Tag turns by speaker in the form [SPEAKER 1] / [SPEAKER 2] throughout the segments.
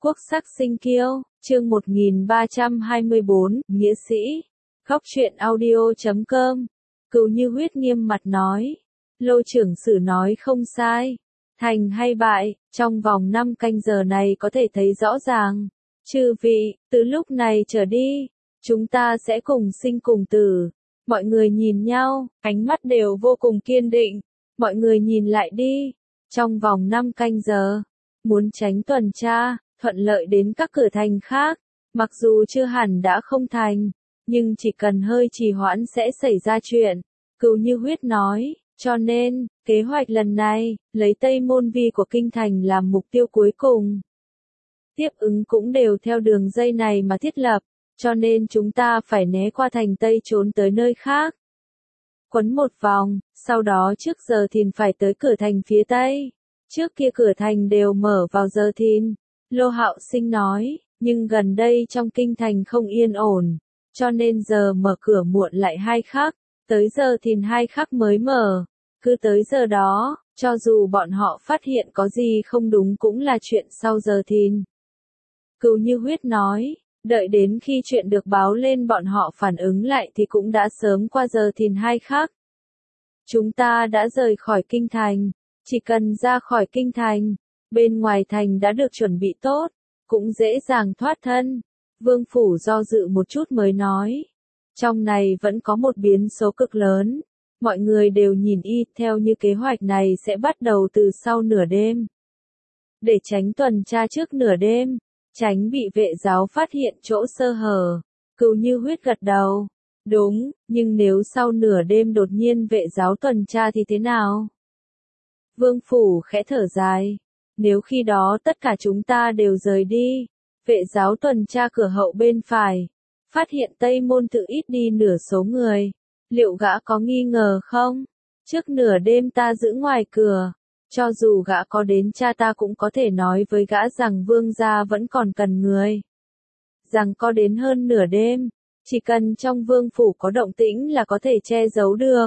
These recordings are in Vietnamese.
[SPEAKER 1] Quốc sắc sinh kiêu, chương 1324, nghĩa sĩ. Góc truyện audio.com. Cừu Như Huyết nghiêm mặt nói. Lô trưởng sử nói không sai. Thành hay bại, trong vòng 5 canh giờ này có thể thấy rõ ràng. Chư vị, từ lúc này trở đi, chúng ta sẽ cùng sinh cùng tử. Mọi người nhìn nhau, ánh mắt đều vô cùng kiên định. Mọi người nhìn lại đi. Trong vòng 5 canh giờ, muốn tránh tuần tra, thuận lợi đến các cửa thành khác, mặc dù chưa hẳn đã không thành, nhưng chỉ cần hơi trì hoãn sẽ xảy ra chuyện. Cừu Như Huyết nói, cho nên, kế hoạch lần này, lấy Tây Môn Vi của Kinh Thành làm mục tiêu cuối cùng. Tiếp ứng cũng đều theo đường dây này mà thiết lập, cho nên chúng ta phải né qua thành Tây trốn tới nơi khác. Quấn một vòng, sau đó trước giờ thìn phải tới cửa thành phía Tây. Trước kia cửa thành đều mở vào giờ thìn. Lô Hạo Sinh nói, nhưng gần đây trong kinh thành không yên ổn, cho nên giờ mở cửa muộn lại 2 khắc, tới giờ thìn 2 khắc mới mở. Cứ tới giờ đó, cho dù bọn họ phát hiện có gì không đúng cũng là chuyện sau giờ thìn. Cừu Như Huyết nói, đợi đến khi chuyện được báo lên bọn họ phản ứng lại thì cũng đã sớm qua giờ thìn 2 khắc. Chúng ta đã rời khỏi kinh thành, chỉ cần ra khỏi kinh thành, bên ngoài thành đã được chuẩn bị tốt, cũng dễ dàng thoát thân. Vương Phủ do dự một chút mới nói. Trong này vẫn có một biến số cực lớn. Mọi người đều nhìn y theo như kế hoạch này sẽ bắt đầu từ sau nửa đêm. Để tránh tuần tra trước nửa đêm, tránh bị vệ giáo phát hiện chỗ sơ hở. Cừu Như Huyết gật đầu. Đúng, nhưng nếu sau nửa đêm đột nhiên vệ giáo tuần tra thì thế nào? Vương Phủ khẽ thở dài. Nếu khi đó tất cả chúng ta đều rời đi, vệ giáo tuần tra cửa hậu bên phải, phát hiện Tây Môn Tự ít đi nửa số người, liệu gã có nghi ngờ không? Trước nửa đêm ta giữ ngoài cửa, cho dù gã có đến cha ta cũng có thể nói với gã rằng vương gia vẫn còn cần người. Rằng có đến hơn nửa đêm, chỉ cần trong vương phủ có động tĩnh là có thể che giấu được.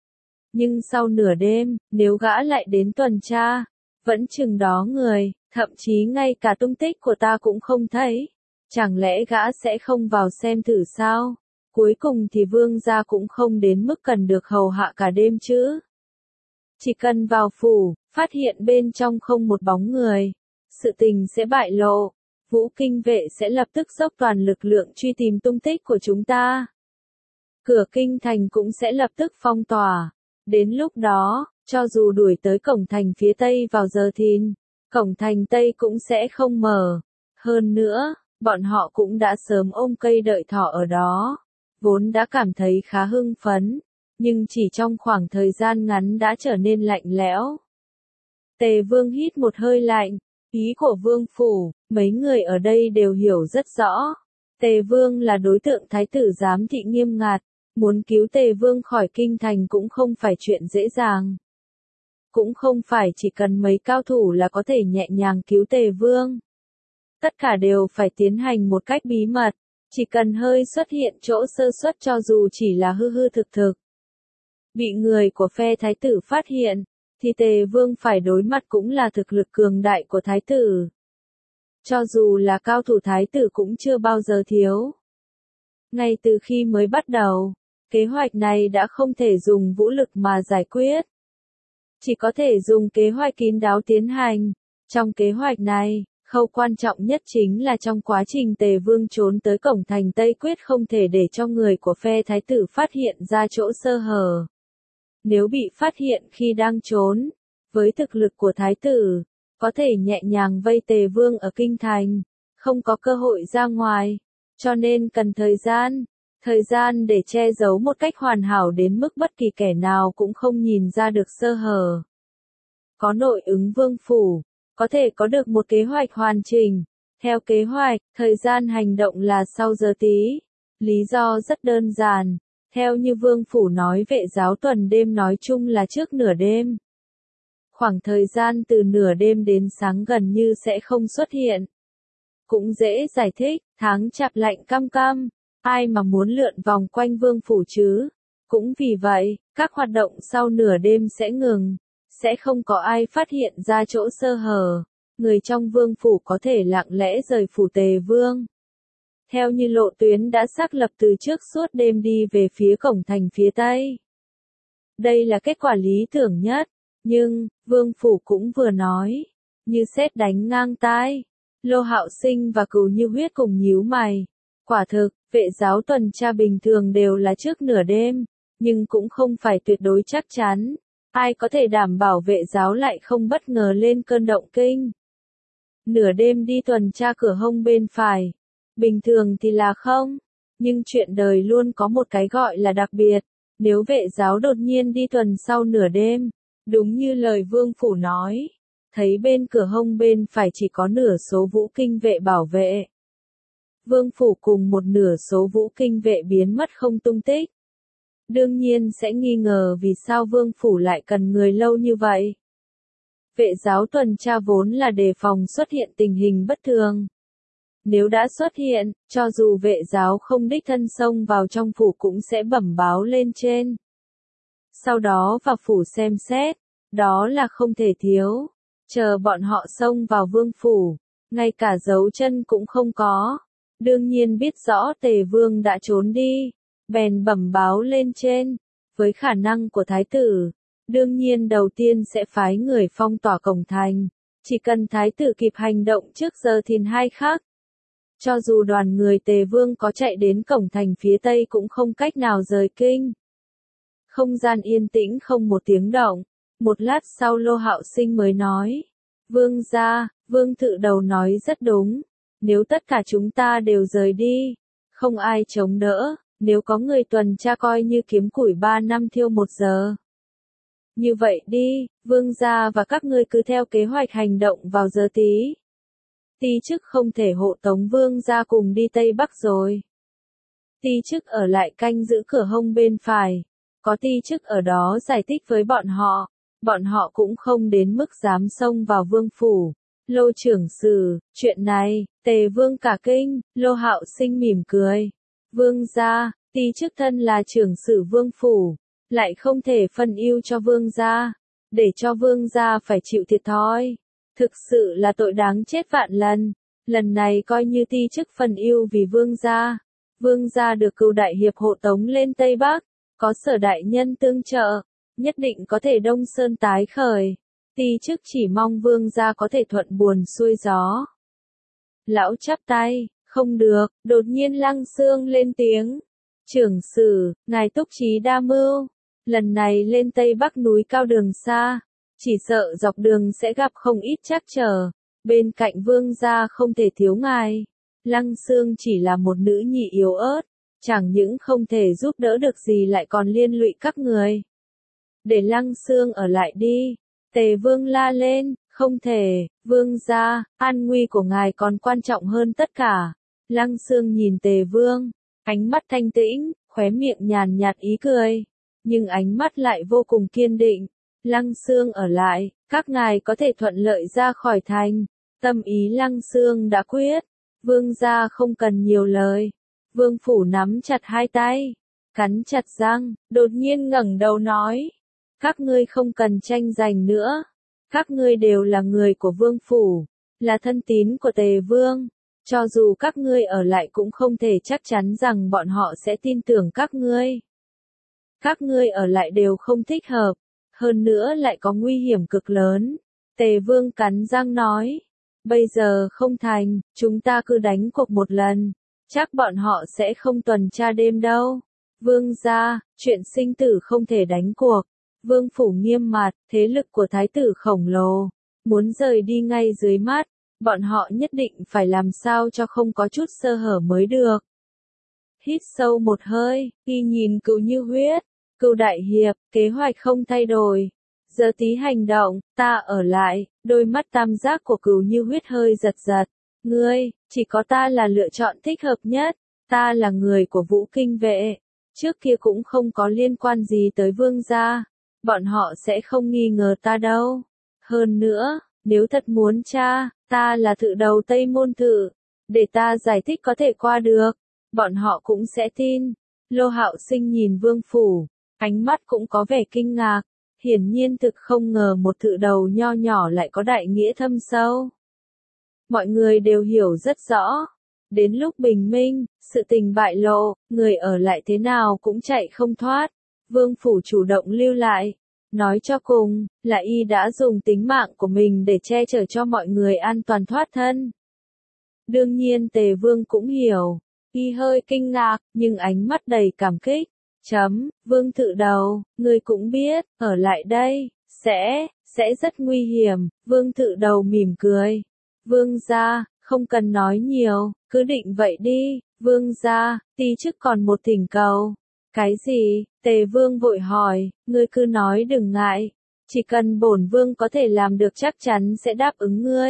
[SPEAKER 1] Nhưng sau nửa đêm, nếu gã lại đến tuần tra, vẫn chừng đó người, thậm chí ngay cả tung tích của ta cũng không thấy. Chẳng lẽ gã sẽ không vào xem thử sao? Cuối cùng thì vương gia cũng không đến mức cần được hầu hạ cả đêm chứ. Chỉ cần vào phủ, phát hiện bên trong không một bóng người, sự tình sẽ bại lộ. Vũ Kinh vệ sẽ lập tức dốc toàn lực lượng truy tìm tung tích của chúng ta. Cửa kinh thành cũng sẽ lập tức phong tỏa. Đến lúc đó, cho dù đuổi tới cổng thành phía Tây vào giờ thìn, cổng thành Tây cũng sẽ không mở. Hơn nữa, bọn họ cũng đã sớm ôm cây đợi thỏ ở đó, vốn đã cảm thấy khá hưng phấn, nhưng chỉ trong khoảng thời gian ngắn đã trở nên lạnh lẽo. Tề Vương hít một hơi lạnh, ý của Vương Phủ, mấy người ở đây đều hiểu rất rõ. Tề Vương là đối tượng thái tử giám thị nghiêm ngặt, muốn cứu Tề Vương khỏi kinh thành cũng không phải chuyện dễ dàng. Cũng không phải chỉ cần mấy cao thủ là có thể nhẹ nhàng cứu Tề Vương. Tất cả đều phải tiến hành một cách bí mật, chỉ cần hơi xuất hiện chỗ sơ suất cho dù chỉ là hư hư thực thực. Bị người của phe thái tử phát hiện, thì Tề Vương phải đối mặt cũng là thực lực cường đại của thái tử. Cho dù là cao thủ thái tử cũng chưa bao giờ thiếu. Ngay từ khi mới bắt đầu, kế hoạch này đã không thể dùng vũ lực mà giải quyết. Chỉ có thể dùng kế hoạch kín đáo tiến hành. Trong kế hoạch này, khâu quan trọng nhất chính là trong quá trình Tề Vương trốn tới cổng thành Tây quyết không thể để cho người của phe thái tử phát hiện ra chỗ sơ hở. Nếu bị phát hiện khi đang trốn, với thực lực của thái tử, có thể nhẹ nhàng vây Tề Vương ở kinh thành, không có cơ hội ra ngoài, cho nên cần thời gian để che giấu một cách hoàn hảo đến mức bất kỳ kẻ nào cũng không nhìn ra được sơ hở. Có nội ứng Vương Phủ, có thể có được một kế hoạch hoàn chỉnh. Theo kế hoạch, thời gian hành động là sau giờ tí. Lý do rất đơn giản. Theo như Vương Phủ nói vệ giáo tuần đêm nói chung là trước nửa đêm. Khoảng thời gian từ nửa đêm đến sáng gần như sẽ không xuất hiện. Cũng dễ giải thích, tháng Chạp lạnh căm căm. Ai mà muốn lượn vòng quanh Vương Phủ chứ? Cũng vì vậy, các hoạt động sau nửa đêm sẽ ngừng. Sẽ không có ai phát hiện ra chỗ sơ hở. người trong vương phủ có thể lặng lẽ rời phủ Tề Vương. Theo như lộ tuyến đã xác lập từ trước suốt đêm đi về phía cổng thành phía Tây. Đây là kết quả lý tưởng nhất, nhưng, vương phủ cũng vừa nói, như sét đánh ngang tai. Lô Hạo Sinh và Cửu Như Huyết cùng nhíu mày. Quả thực, vệ giáo tuần tra bình thường đều là trước nửa đêm, nhưng cũng không phải tuyệt đối chắc chắn. Ai có thể đảm bảo vệ giáo lại không bất ngờ lên cơn động kinh. Nửa đêm đi tuần tra cửa hông bên phải. Bình thường thì là không. Nhưng chuyện đời luôn có một cái gọi là đặc biệt. Nếu vệ giáo đột nhiên đi tuần sau nửa đêm, đúng như lời vương phủ nói, thấy bên cửa hông bên phải chỉ có nửa số vũ kinh vệ bảo vệ. Vương phủ cùng một nửa số vũ kinh vệ biến mất không tung tích. Đương nhiên sẽ nghi ngờ vì sao vương phủ lại cần người lâu như vậy. Vệ giáo tuần tra vốn là đề phòng xuất hiện tình hình bất thường. Nếu đã xuất hiện, cho dù vệ giáo không đích thân xông vào trong phủ cũng sẽ bẩm báo lên trên. Sau đó vào phủ xem xét, đó là không thể thiếu. Chờ bọn họ xông vào vương phủ, ngay cả dấu chân cũng không có. Đương nhiên biết rõ Tề Vương đã trốn đi, bèn bẩm báo lên trên. Với khả năng của thái tử, đương nhiên đầu tiên sẽ phái người phong tỏa cổng thành. Chỉ cần thái tử kịp hành động trước giờ thìn 2 khắc. Cho dù đoàn người Tề Vương có chạy đến cổng thành phía Tây cũng không cách nào rời kinh. Không gian yên tĩnh không một tiếng động. Một lát sau Lô Hạo Sinh mới nói. Vương gia, Vương Thự Đầu nói rất đúng. Nếu tất cả chúng ta đều rời đi, không ai chống đỡ. Nếu có người tuần tra coi như kiếm củi 3 năm thiêu 1 giờ. Như vậy đi, Vương gia và các ngươi cứ theo kế hoạch hành động vào giờ tí. Ti chức không thể hộ tống Vương gia cùng đi Tây Bắc rồi. Ti chức ở lại canh giữ cửa hông bên phải. Có ti chức ở đó giải thích với bọn họ cũng không đến mức dám xông vào vương phủ. Lô trưởng sử, chuyện này, Tề Vương cả kinh. Lô Hạo Sinh mỉm cười. Vương gia, ti chức thân là trưởng sử vương phủ, lại không thể phân ưu cho vương gia, để cho vương gia phải chịu thiệt thòi. Thực sự là tội đáng chết vạn lần. Lần này coi như ti chức phân ưu vì vương gia. Vương gia được Cửu đại hiệp hộ tống lên Tây Bắc, có Sở đại nhân tương trợ, nhất định có thể Đông Sơn tái khởi. Ti chức chỉ mong vương gia có thể thuận buồm xuôi gió. Lão chắp tay, không được, đột nhiên Lăng Xương lên tiếng. Trưởng sử, ngài túc trí đa mưu, lần này lên Tây Bắc núi cao đường xa, chỉ sợ dọc đường sẽ gặp không ít trắc trở, bên cạnh vương gia không thể thiếu ngài. Lăng Xương chỉ là một nữ nhi yếu ớt, chẳng những không thể giúp đỡ được gì lại còn liên lụy các người. Để Lăng Xương ở lại đi. Tề Vương la lên, không thể, vương gia, an nguy của ngài còn quan trọng hơn tất cả. Lăng Xương nhìn Tề Vương, ánh mắt thanh tĩnh, khóe miệng nhàn nhạt ý cười, nhưng ánh mắt lại vô cùng kiên định. Lăng Xương ở lại, các ngài có thể thuận lợi ra khỏi thành. Tâm ý Lăng Xương đã quyết, vương gia không cần nhiều lời. Vương phủ nắm chặt hai tay, cắn chặt răng, đột nhiên ngẩng đầu nói. Các ngươi không cần tranh giành nữa. Các ngươi đều là người của vương phủ, là thân tín của Tề Vương. Cho dù các ngươi ở lại cũng không thể chắc chắn rằng bọn họ sẽ tin tưởng các ngươi. Các ngươi ở lại đều không thích hợp, hơn nữa lại có nguy hiểm cực lớn. Tề Vương cắn răng nói. Bây giờ không thành, chúng ta cứ đánh cuộc một lần. Chắc bọn họ sẽ không tuần tra đêm đâu. Vương gia, chuyện sinh tử không thể đánh cuộc. Vương phủ nghiêm mặt, thế lực của thái tử khổng lồ, muốn rời đi ngay dưới mắt, bọn họ nhất định phải làm sao cho không có chút sơ hở mới được. Hít sâu một hơi, khi nhìn Cửu Như Huyết, Cửu đại hiệp, kế hoạch không thay đổi. Giờ tí hành động, ta ở lại. Đôi mắt tam giác của Cửu Như Huyết hơi giật giật. Ngươi, chỉ có ta là lựa chọn thích hợp nhất. Ta là người của Vũ Kinh vệ, trước kia cũng không có liên quan gì tới vương gia. Bọn họ sẽ không nghi ngờ ta đâu. Hơn nữa, nếu thật muốn tra, ta là Thự Đầu Tây Môn Thự, để ta giải thích có thể qua được, bọn họ cũng sẽ tin. Lô Hạo Sinh nhìn vương phủ, ánh mắt cũng có vẻ kinh ngạc, hiển nhiên thực không ngờ một thự đầu nho nhỏ lại có đại nghĩa thâm sâu. Mọi người đều hiểu rất rõ. Đến lúc bình minh, sự tình bại lộ, người ở lại thế nào cũng chạy không thoát. Vương phủ chủ động lưu lại. Nói cho cùng, là y đã dùng tính mạng của mình để che chở cho mọi người an toàn thoát thân. Đương nhiên Tề Vương cũng hiểu. Y hơi kinh ngạc, nhưng ánh mắt đầy cảm kích. Vương Thự Đầu, ngươi cũng biết, ở lại đây, sẽ rất nguy hiểm. Vương Thự Đầu mỉm cười. Vương gia, không cần nói nhiều, cứ định vậy đi. Vương gia, ti chức còn một thỉnh cầu. Cái gì? Tề Vương vội hỏi, ngươi cứ nói đừng ngại. Chỉ cần bổn vương có thể làm được chắc chắn sẽ đáp ứng ngươi.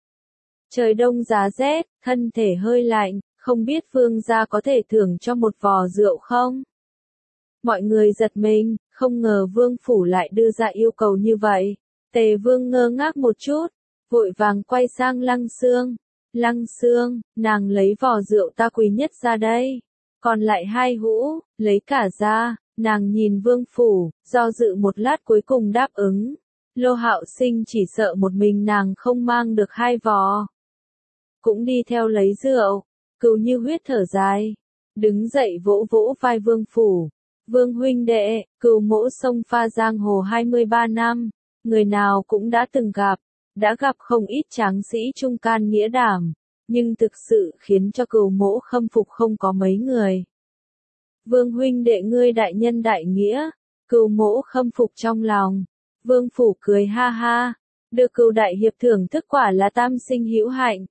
[SPEAKER 1] Trời đông giá rét, thân thể hơi lạnh, không biết vương gia có thể thưởng cho một vò rượu không? Mọi người giật mình, không ngờ vương phủ lại đưa ra yêu cầu như vậy. Tề Vương ngơ ngác một chút, vội vàng quay sang Lăng Xương. Lăng Xương, nàng lấy vò rượu ta quý nhất ra đây. Còn lại 2 hũ, lấy cả ra. Nàng nhìn vương phủ, do dự một lát cuối cùng đáp ứng. Lô Hạo Sinh chỉ sợ một mình nàng không mang được 2 vò. Cũng đi theo lấy rượu. Cừu Như Huyết thở dài, đứng dậy vỗ vỗ vai vương phủ. Vương huynh đệ, Cừu mỗ sông pha giang hồ 23 năm, người nào cũng đã từng gặp, đã gặp không ít tráng sĩ trung can nghĩa đảm, nhưng thực sự khiến cho Cừu mỗ khâm phục không có mấy người. Vương huynh đệ ngươi đại nhân đại nghĩa, Cừu mỗ khâm phục trong lòng. Vương phủ cười ha ha, được Cừu đại hiệp thưởng thức quả là tam sinh hữu hạnh.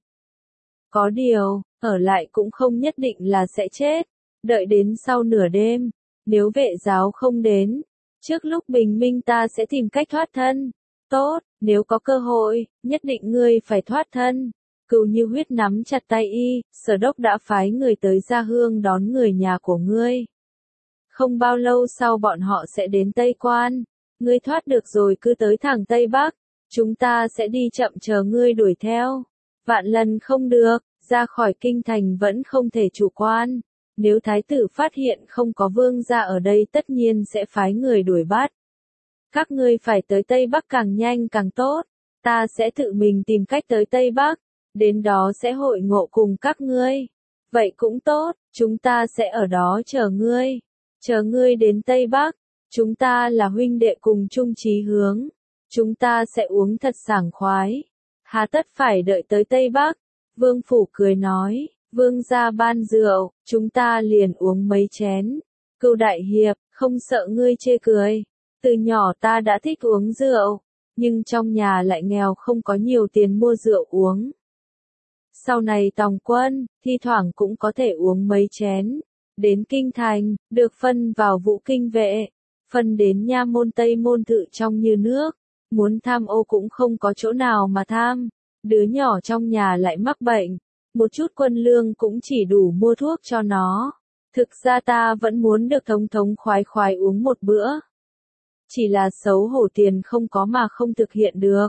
[SPEAKER 1] Có điều, ở lại cũng không nhất định là sẽ chết, đợi đến sau nửa đêm, nếu vệ giáo không đến, trước lúc bình minh ta sẽ tìm cách thoát thân. Tốt, nếu có cơ hội, nhất định ngươi phải thoát thân. Cừu Như Huyết nắm chặt tay y, Sở Đốc đã phái người tới Gia Hương đón người nhà của ngươi. Không bao lâu sau bọn họ sẽ đến Tây Quan, ngươi thoát được rồi cứ tới thẳng Tây Bắc, chúng ta sẽ đi chậm chờ ngươi đuổi theo. Vạn lần không được, ra khỏi kinh thành vẫn không thể chủ quan. Nếu thái tử phát hiện không có vương gia ở đây tất nhiên sẽ phái người đuổi bắt. Các ngươi phải tới Tây Bắc càng nhanh càng tốt. Ta sẽ tự mình tìm cách tới Tây Bắc. Đến đó sẽ hội ngộ cùng các ngươi. Vậy cũng tốt, chúng ta sẽ ở đó chờ ngươi. Chờ ngươi đến Tây Bắc. Chúng ta là huynh đệ cùng chung chí hướng. Chúng ta sẽ uống thật sảng khoái. Hà tất phải đợi tới Tây Bắc. Vương phủ cười nói, vương gia ban rượu, chúng ta liền uống mấy chén. Cừu đại hiệp, không sợ ngươi chê cười. Từ nhỏ ta đã thích uống rượu, nhưng trong nhà lại nghèo không có nhiều tiền mua rượu uống. Sau này tòng quân, thi thoảng cũng có thể uống mấy chén. Đến kinh thành, được phân vào vũ kinh vệ, phân đến nha môn Tây môn Thự trong như nước. Muốn tham ô cũng không có chỗ nào mà tham. Đứa nhỏ trong nhà lại mắc bệnh, một chút quân lương cũng chỉ đủ mua thuốc cho nó. Thực ra ta vẫn muốn được thống thống khoái khoái uống một bữa. Chỉ là xấu hổ tiền không có mà không thực hiện được.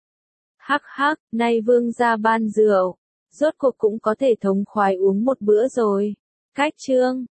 [SPEAKER 1] Hắc hắc, nay vương gia ban rượu, rốt cuộc cũng có thể thống khoái uống một bữa rồi. Cách chương